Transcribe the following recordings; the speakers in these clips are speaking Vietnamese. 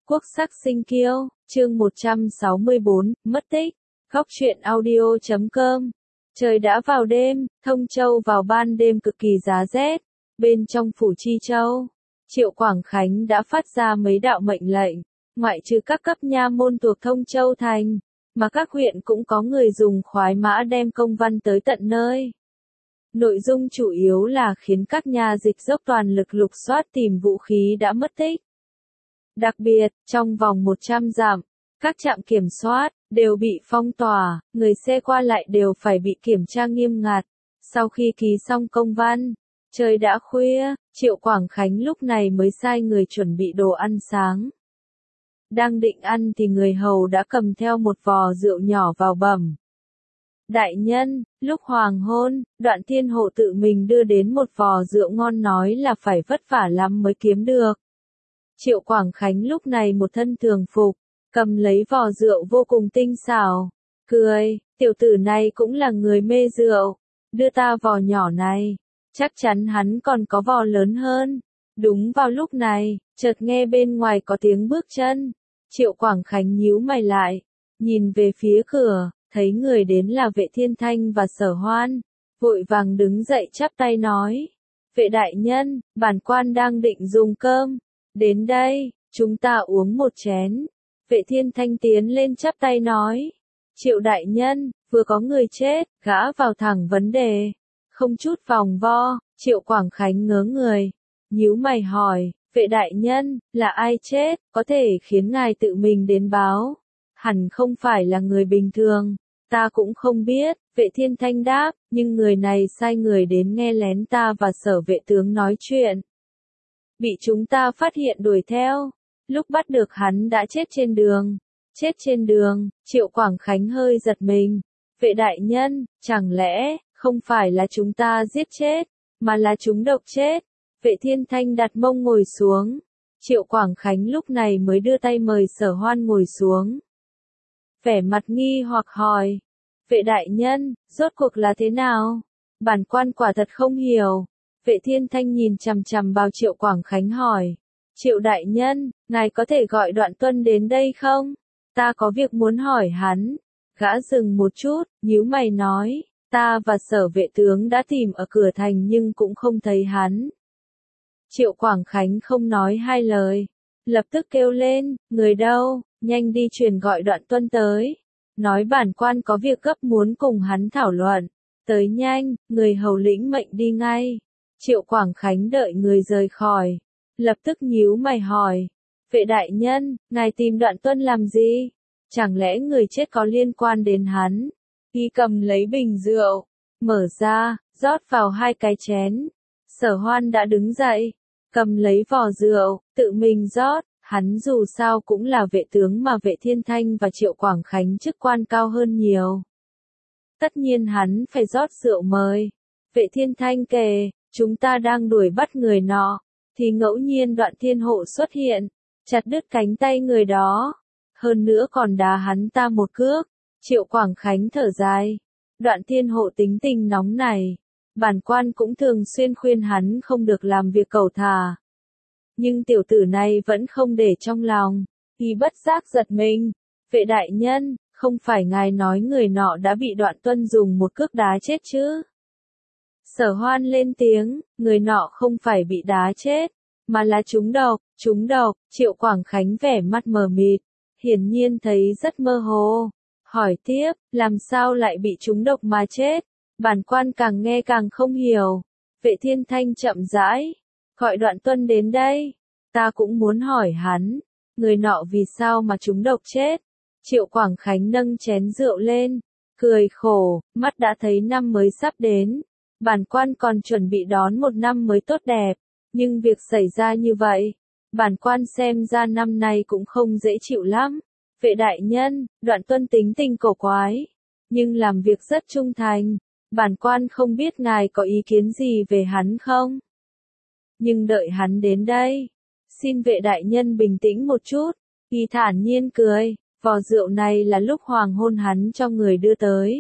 Quốc sắc sinh kiêu, chương 164, mất tích. Góc truyện audio.com. Trời đã vào đêm, Thông Châu vào ban đêm cực kỳ giá rét. Bên trong phủ Chi Châu, Triệu Quảng Khánh đã phát ra mấy đạo mệnh lệnh, ngoại trừ các cấp nha môn thuộc Thông Châu thành, mà các huyện cũng có người dùng khoái mã đem công văn tới tận nơi. Nội dung chủ yếu là khiến các nha dịch dốc toàn lực lục soát tìm vũ khí đã mất tích. Đặc biệt, trong vòng 100 dặm, các trạm kiểm soát đều bị phong tỏa, người xe qua lại đều phải bị kiểm tra nghiêm ngặt. Sau khi ký xong công văn, trời đã khuya, Triệu Quảng Khánh lúc này mới sai người chuẩn bị đồ ăn sáng. Đang định ăn thì người hầu đã cầm theo một vò rượu nhỏ vào bẩm. Đại nhân, lúc hoàng hôn, Đoạn Thiên Hộ tự mình đưa đến một vò rượu ngon, nói là phải vất vả lắm mới kiếm được. Triệu Quảng Khánh lúc này một thân thường phục, cầm lấy vò rượu vô cùng tinh xảo, cười, tiểu tử này cũng là người mê rượu, đưa ta vò nhỏ này, chắc chắn hắn còn có vò lớn hơn. Đúng vào lúc này, chợt nghe bên ngoài có tiếng bước chân, Triệu Quảng Khánh nhíu mày lại, nhìn về phía cửa, thấy người đến là Vệ Thiên Thanh và Sở Hoan, vội vàng đứng dậy chắp tay nói, Vệ đại nhân, bản quan đang định dùng cơm, đến đây, chúng ta uống một chén. Vệ Thiên Thanh tiến lên chắp tay nói, Triệu đại nhân, vừa có người chết, gã vào thẳng vấn đề, không chút vòng vo. Triệu Quảng Khánh ngớ người, nhíu mày hỏi, Vệ đại nhân, là ai chết, có thể khiến ngài tự mình đến báo, hẳn không phải là người bình thường, ta cũng không biết. Vệ Thiên Thanh đáp, nhưng người này sai người đến nghe lén ta và Sở vệ tướng nói chuyện, bị chúng ta phát hiện đuổi theo, lúc bắt được hắn đã chết trên đường. Chết trên đường, Triệu Quảng Khánh hơi giật mình, Vệ đại nhân, chẳng lẽ không phải là chúng ta giết chết, mà là chúng độc chết. Vệ Thiên Thanh đặt mông ngồi xuống, Triệu Quảng Khánh lúc này mới đưa tay mời Sở Hoan ngồi xuống. Vẻ mặt nghi hoặc hỏi, Vệ đại nhân, rốt cuộc là thế nào? Bản quan quả thật không hiểu. Vệ Thiên Thanh nhìn chằm chằm vào Triệu Quảng Khánh hỏi, Triệu đại nhân, ngài có thể gọi Đoạn Tuân đến đây không? Ta có việc muốn hỏi hắn. Gã dừng một chút, nhíu mày nói, ta và Sở vệ tướng đã tìm ở cửa thành nhưng cũng không thấy hắn. Triệu Quảng Khánh không nói hai lời, lập tức kêu lên, người đâu, nhanh đi truyền gọi Đoạn Tuân tới, nói bản quan có việc gấp muốn cùng hắn thảo luận, tới nhanh. Người hầu lĩnh mệnh đi ngay. Triệu Quảng Khánh đợi người rời khỏi, lập tức nhíu mày hỏi, Vệ đại nhân, ngài tìm Đoạn Tuân làm gì? Chẳng lẽ người chết có liên quan đến hắn? Y cầm lấy bình rượu, mở ra, rót vào 2 cái chén. Sở Hoan đã đứng dậy, cầm lấy vò rượu, tự mình rót. Hắn dù sao cũng là vệ tướng mà Vệ Thiên Thanh và Triệu Quảng Khánh chức quan cao hơn nhiều. Tất nhiên hắn phải rót rượu mời. Vệ Thiên Thanh kể, chúng ta đang đuổi bắt người nọ, thì ngẫu nhiên Đoạn Thiên Hộ xuất hiện, chặt đứt cánh tay người đó, hơn nữa còn đá hắn ta một cước. Triệu Quảng Khánh thở dài, Đoạn Thiên Hộ tính tình nóng này, bản quan cũng thường xuyên khuyên hắn không được làm việc cẩu thả. Nhưng tiểu tử này vẫn không để trong lòng, y bất giác giật mình. Vệ đại nhân, không phải ngài nói người nọ đã bị Đoạn Tuân dùng một cước đá chết chứ? Sở Hoan lên tiếng, người nọ không phải bị đá chết, mà là trúng độc. Trúng độc. Triệu Quảng Khánh vẻ mắt mờ mịt, hiển nhiên thấy rất mơ hồ, hỏi tiếp, làm sao lại bị trúng độc mà chết? Bản quan càng nghe càng không hiểu. Vệ Thiên Thanh chậm rãi, gọi Đoạn Tuân đến đây, ta cũng muốn hỏi hắn, người nọ vì sao mà trúng độc chết. Triệu Quảng Khánh nâng chén rượu lên, cười khổ, mắt đã thấy năm mới sắp đến, bản quan còn chuẩn bị đón một năm mới tốt đẹp, nhưng việc xảy ra như vậy, bản quan xem ra năm nay cũng không dễ chịu lắm. Vệ đại nhân, Đoạn Tuân tính tình cổ quái, nhưng làm việc rất trung thành, bản quan không biết ngài có ý kiến gì về hắn không? Nhưng đợi hắn đến đây, xin Vệ đại nhân bình tĩnh một chút. Y thản nhiên cười, vò rượu này là lúc hoàng hôn hắn cho người đưa tới.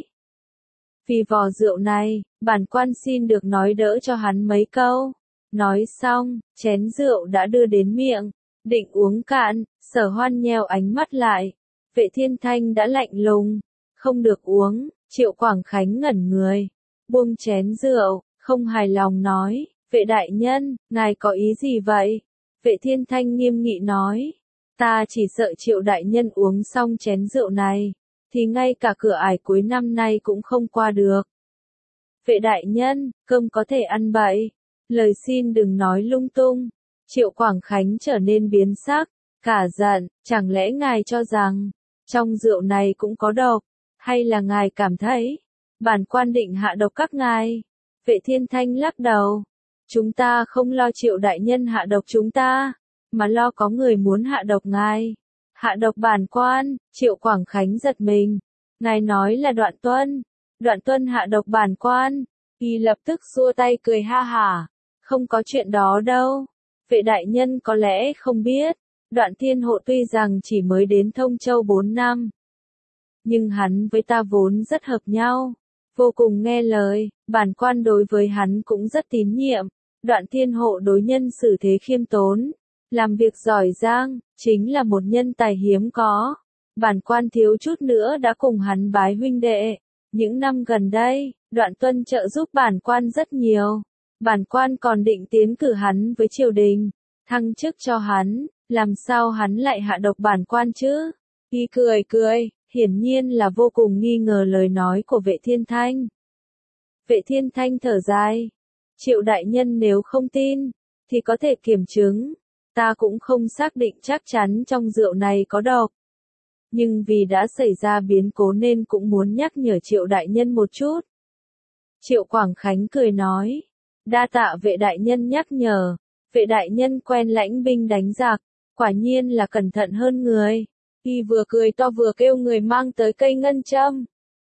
Vì vò rượu này, bản quan xin được nói đỡ cho hắn mấy câu. Nói xong, chén rượu đã đưa đến miệng, định uống cạn, Sở Hoan nheo ánh mắt lại. Vệ Thiên Thanh đã lạnh lùng. Không được uống. Triệu Quảng Khánh ngẩn người. Buông chén rượu, không hài lòng nói. Vệ đại nhân, ngài có ý gì vậy? Vệ Thiên Thanh nghiêm nghị nói. Ta chỉ sợ Triệu đại nhân uống xong chén rượu này, thì ngay cả cửa ải cuối năm nay cũng không qua được. Vệ đại nhân, cơm có thể ăn bậy. Lời xin đừng nói lung tung. Triệu Quảng Khánh trở nên biến sắc, cả giận, chẳng lẽ ngài cho rằng, trong rượu này cũng có độc, hay là ngài cảm thấy, bản quan định hạ độc các ngài? Vệ Thiên Thanh lắc đầu. Chúng ta không lo Triệu đại nhân hạ độc chúng ta, mà lo có người muốn hạ độc ngài. Hạ độc bản quan. Triệu Quảng Khánh giật mình. Ngài nói là Đoạn Tuân. Đoạn Tuân hạ độc bản quan. Y lập tức xua tay cười ha hả. Không có chuyện đó đâu. Vệ đại nhân có lẽ không biết. Đoạn Thiên Hộ tuy rằng chỉ mới đến Thông Châu 4 năm, nhưng hắn với ta vốn rất hợp nhau, vô cùng nghe lời, bản quan đối với hắn cũng rất tín nhiệm. Đoạn Thiên Hộ đối nhân xử thế khiêm tốn, làm việc giỏi giang, chính là một nhân tài hiếm có. Bản quan thiếu chút nữa đã cùng hắn bái huynh đệ. Những năm gần đây, Đoạn Tuân trợ giúp bản quan rất nhiều. Bản quan còn định tiến cử hắn với triều đình, thăng chức cho hắn, làm sao hắn lại hạ độc bản quan chứ? Y cười cười, hiển nhiên là vô cùng nghi ngờ lời nói của Vệ Thiên Thanh. Vệ Thiên Thanh thở dài. Triệu đại nhân nếu không tin, thì có thể kiểm chứng. Ta cũng không xác định chắc chắn trong rượu này có độc. Nhưng vì đã xảy ra biến cố nên cũng muốn nhắc nhở Triệu đại nhân một chút. Triệu Quảng Khánh cười nói. Đa tạ vệ đại nhân nhắc nhở. Vệ đại nhân quen lãnh binh đánh giặc, quả nhiên là cẩn thận hơn người. Y vừa cười to vừa kêu người mang tới cây ngân châm.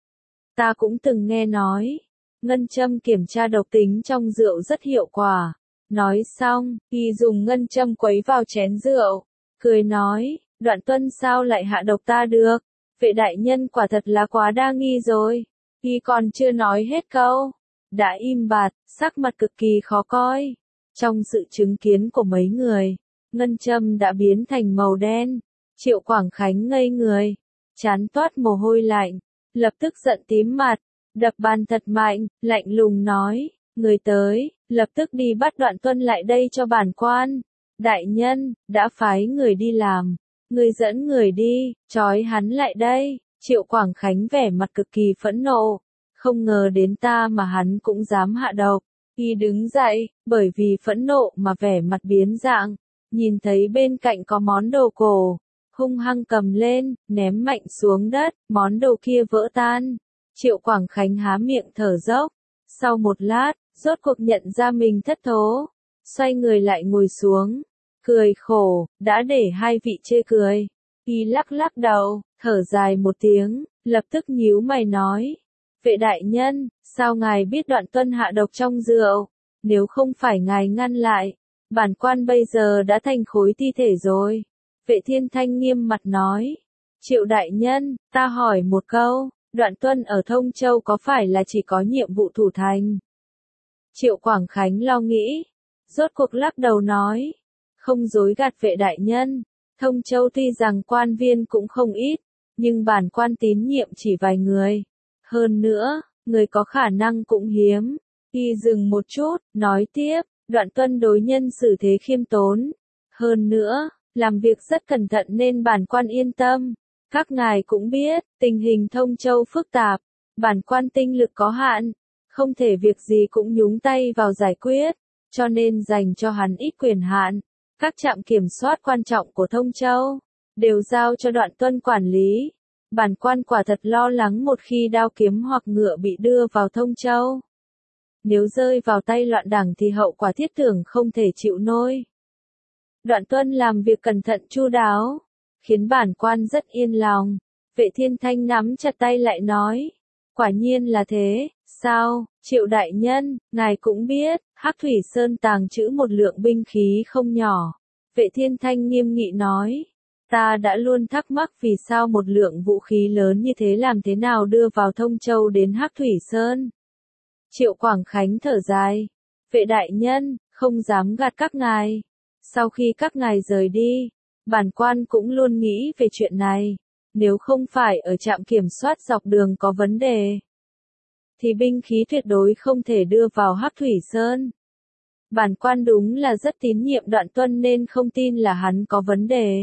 Ta cũng từng nghe nói, ngân châm kiểm tra độc tính trong rượu rất hiệu quả. Nói xong, Y dùng ngân châm quấy vào chén rượu, cười nói, Đoạn Tuân sao lại hạ độc ta được? Vệ đại nhân quả thật là quá đa nghi rồi. Y còn chưa nói hết câu, đã im bặt, sắc mặt cực kỳ khó coi. Trong sự chứng kiến của mấy người, ngân châm đã biến thành màu đen. Triệu Quảng Khánh ngây người, chán toát mồ hôi lạnh, lập tức giận tím mặt, đập bàn thật mạnh, lạnh lùng nói, người tới, lập tức đi bắt Đoạn Tuân lại đây cho bản quan. Đại nhân, đã phái người đi làm, người dẫn người đi, trói hắn lại đây. Triệu Quảng Khánh vẻ mặt cực kỳ phẫn nộ, không ngờ đến ta mà hắn cũng dám hạ độc. Y đứng dậy, bởi vì phẫn nộ mà vẻ mặt biến dạng, nhìn thấy bên cạnh có món đồ cổ, hung hăng cầm lên, ném mạnh xuống đất, món đồ kia vỡ tan. Triệu Quảng Khánh há miệng thở dốc, sau một lát, rốt cuộc nhận ra mình thất thố, xoay người lại ngồi xuống, cười khổ, đã để hai vị chê cười. Y lắc lắc đầu, thở dài một tiếng, lập tức nhíu mày nói. Vệ đại nhân, sao ngài biết Đoạn Tuân hạ độc trong rượu? Nếu không phải ngài ngăn lại, bản quan bây giờ đã thành khối thi thể rồi. Vệ Thiên Thanh nghiêm mặt nói. Triệu đại nhân, ta hỏi một câu, Đoạn Tuân ở Thông Châu có phải là chỉ có nhiệm vụ thủ thành? Triệu Quảng Khánh lo nghĩ, rốt cuộc lắc đầu nói. Không dối gạt vệ đại nhân, Thông Châu tuy rằng quan viên cũng không ít, nhưng bản quan tín nhiệm chỉ vài người. Hơn nữa, người có khả năng cũng hiếm. Y dừng một chút, nói tiếp, Đoạn Tuân đối nhân xử thế khiêm tốn. Hơn nữa, làm việc rất cẩn thận nên bản quan yên tâm. Các ngài cũng biết, tình hình Thông Châu phức tạp, bản quan tinh lực có hạn, không thể việc gì cũng nhúng tay vào giải quyết, cho nên dành cho hắn ít quyền hạn. Các trạm kiểm soát quan trọng của Thông Châu, đều giao cho Đoạn Tuân quản lý. Bản quan quả thật lo lắng một khi đao kiếm hoặc ngựa bị đưa vào Thông Châu. Nếu rơi vào tay loạn đảng thì hậu quả thiết tưởng không thể chịu nổi. Đoạn Tuân làm việc cẩn thận chu đáo, khiến bản quan rất yên lòng. Vệ Thiên Thanh nắm chặt tay lại nói. Quả nhiên là thế, sao, Triệu đại nhân, ngài cũng biết, Hắc Thủy Sơn tàng trữ một lượng binh khí không nhỏ. Vệ Thiên Thanh nghiêm nghị nói. Ta đã luôn thắc mắc vì sao một lượng vũ khí lớn như thế làm thế nào đưa vào Thông Châu đến Hắc Thủy Sơn. Triệu Quảng Khánh thở dài. Vệ đại nhân, không dám gạt các ngài. Sau khi các ngài rời đi, Bản quan cũng luôn nghĩ về chuyện này. Nếu không phải ở trạm kiểm soát dọc đường có vấn đề, thì binh khí tuyệt đối không thể đưa vào Hắc Thủy Sơn. Bản quan đúng là rất tín nhiệm Đoạn Tuân nên không tin là hắn có vấn đề.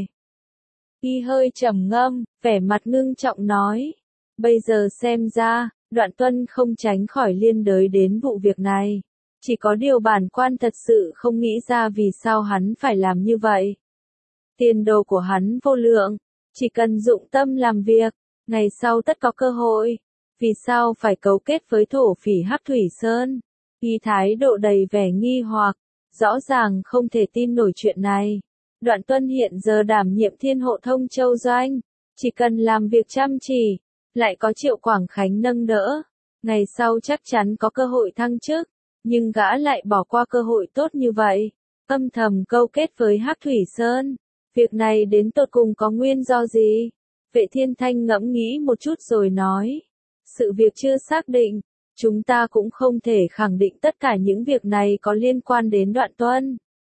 Y hơi trầm ngâm, vẻ mặt ngưng trọng nói. Bây giờ xem ra, Đoạn Tuân không tránh khỏi liên đới đến vụ việc này. Chỉ có điều bản quan thật sự không nghĩ ra vì sao hắn phải làm như vậy. Tiền đồ của hắn vô lượng, chỉ cần dụng tâm làm việc, ngày sau tất có cơ hội. Vì sao phải cấu kết với thổ phỉ Hắc Thủy Sơn? Y thái độ đầy vẻ nghi hoặc, rõ ràng không thể tin nổi chuyện này. Đoạn Tuân hiện giờ đảm nhiệm Thiên Hộ Thông Châu Doanh, chỉ cần làm việc chăm chỉ, lại có Triệu Quảng Khánh nâng đỡ, ngày sau chắc chắn có cơ hội thăng chức, nhưng gã lại bỏ qua cơ hội tốt như vậy, âm thầm câu kết với Hắc Thủy Sơn. Việc này đến tột cùng có nguyên do gì? Vệ Thiên Thanh ngẫm nghĩ một chút rồi nói, sự việc chưa xác định, chúng ta cũng không thể khẳng định tất cả những việc này có liên quan đến Đoạn Tuân.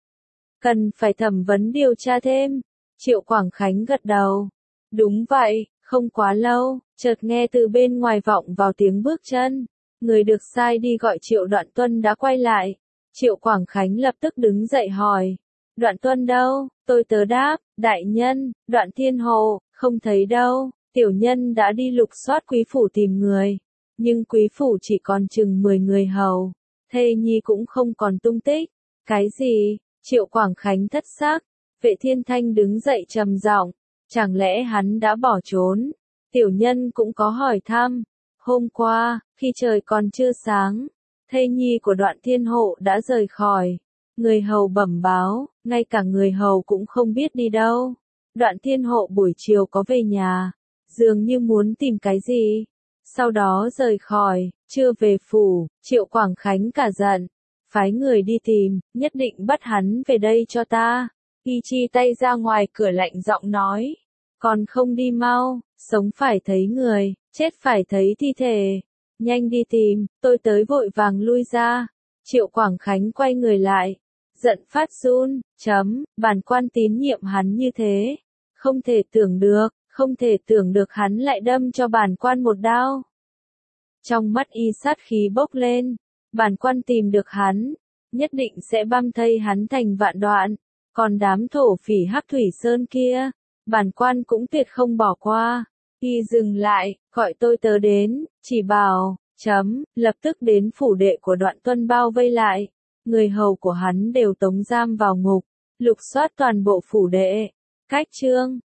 Cần phải thẩm vấn điều tra thêm. Triệu Quảng Khánh gật đầu. Đúng vậy, không quá lâu, chợt nghe từ bên ngoài vọng vào tiếng bước chân. Người được sai đi gọi Triệu Đoạn Tuân đã quay lại. Triệu Quảng Khánh lập tức đứng dậy hỏi. Đoạn Tuân đâu? Tôi tớ đáp, đại nhân, Đoạn Thiên Hồ, không thấy đâu. Tiểu nhân đã đi lục soát quý phủ tìm người. Nhưng quý phủ chỉ còn chừng 10 người hầu. Thê nhi cũng không còn tung tích. Cái gì? Triệu Quảng Khánh thất xác. Vệ Thiên Thanh đứng dậy trầm giọng. Chẳng lẽ hắn đã bỏ trốn? Tiểu nhân cũng có hỏi thăm. Hôm qua, khi trời còn chưa sáng, thê nhi của Đoạn Thiên Hộ đã rời khỏi. Người hầu bẩm báo, ngay cả người hầu cũng không biết đi đâu. Đoạn Thiên Hộ buổi chiều có về nhà, dường như muốn tìm cái gì. Sau đó rời khỏi, chưa về phủ. Triệu Quảng Khánh cả giận. Phái người đi tìm, nhất định bắt hắn về đây cho ta. Y chi tay ra ngoài cửa lạnh giọng nói. Còn không đi mau, sống phải thấy người, chết phải thấy thi thể. Nhanh đi tìm, tôi tới vội vàng lui ra. Triệu Quảng Khánh quay người lại. Giận phát run, bản quan tín nhiệm hắn như thế. Không thể tưởng được hắn lại đâm cho bản quan một đao. Trong mắt y sát khí bốc lên. Bản quan tìm được hắn, nhất định sẽ băm thây hắn thành vạn đoạn. Còn đám thổ phỉ Hắc Thủy Sơn kia, bản quan cũng tuyệt không bỏ qua. Y dừng lại, gọi tôi tớ đến, chỉ bảo, lập tức đến phủ đệ của Đoạn Tuân bao vây lại. Người hầu của hắn đều tống giam vào ngục, lục soát toàn bộ phủ đệ. Cách chương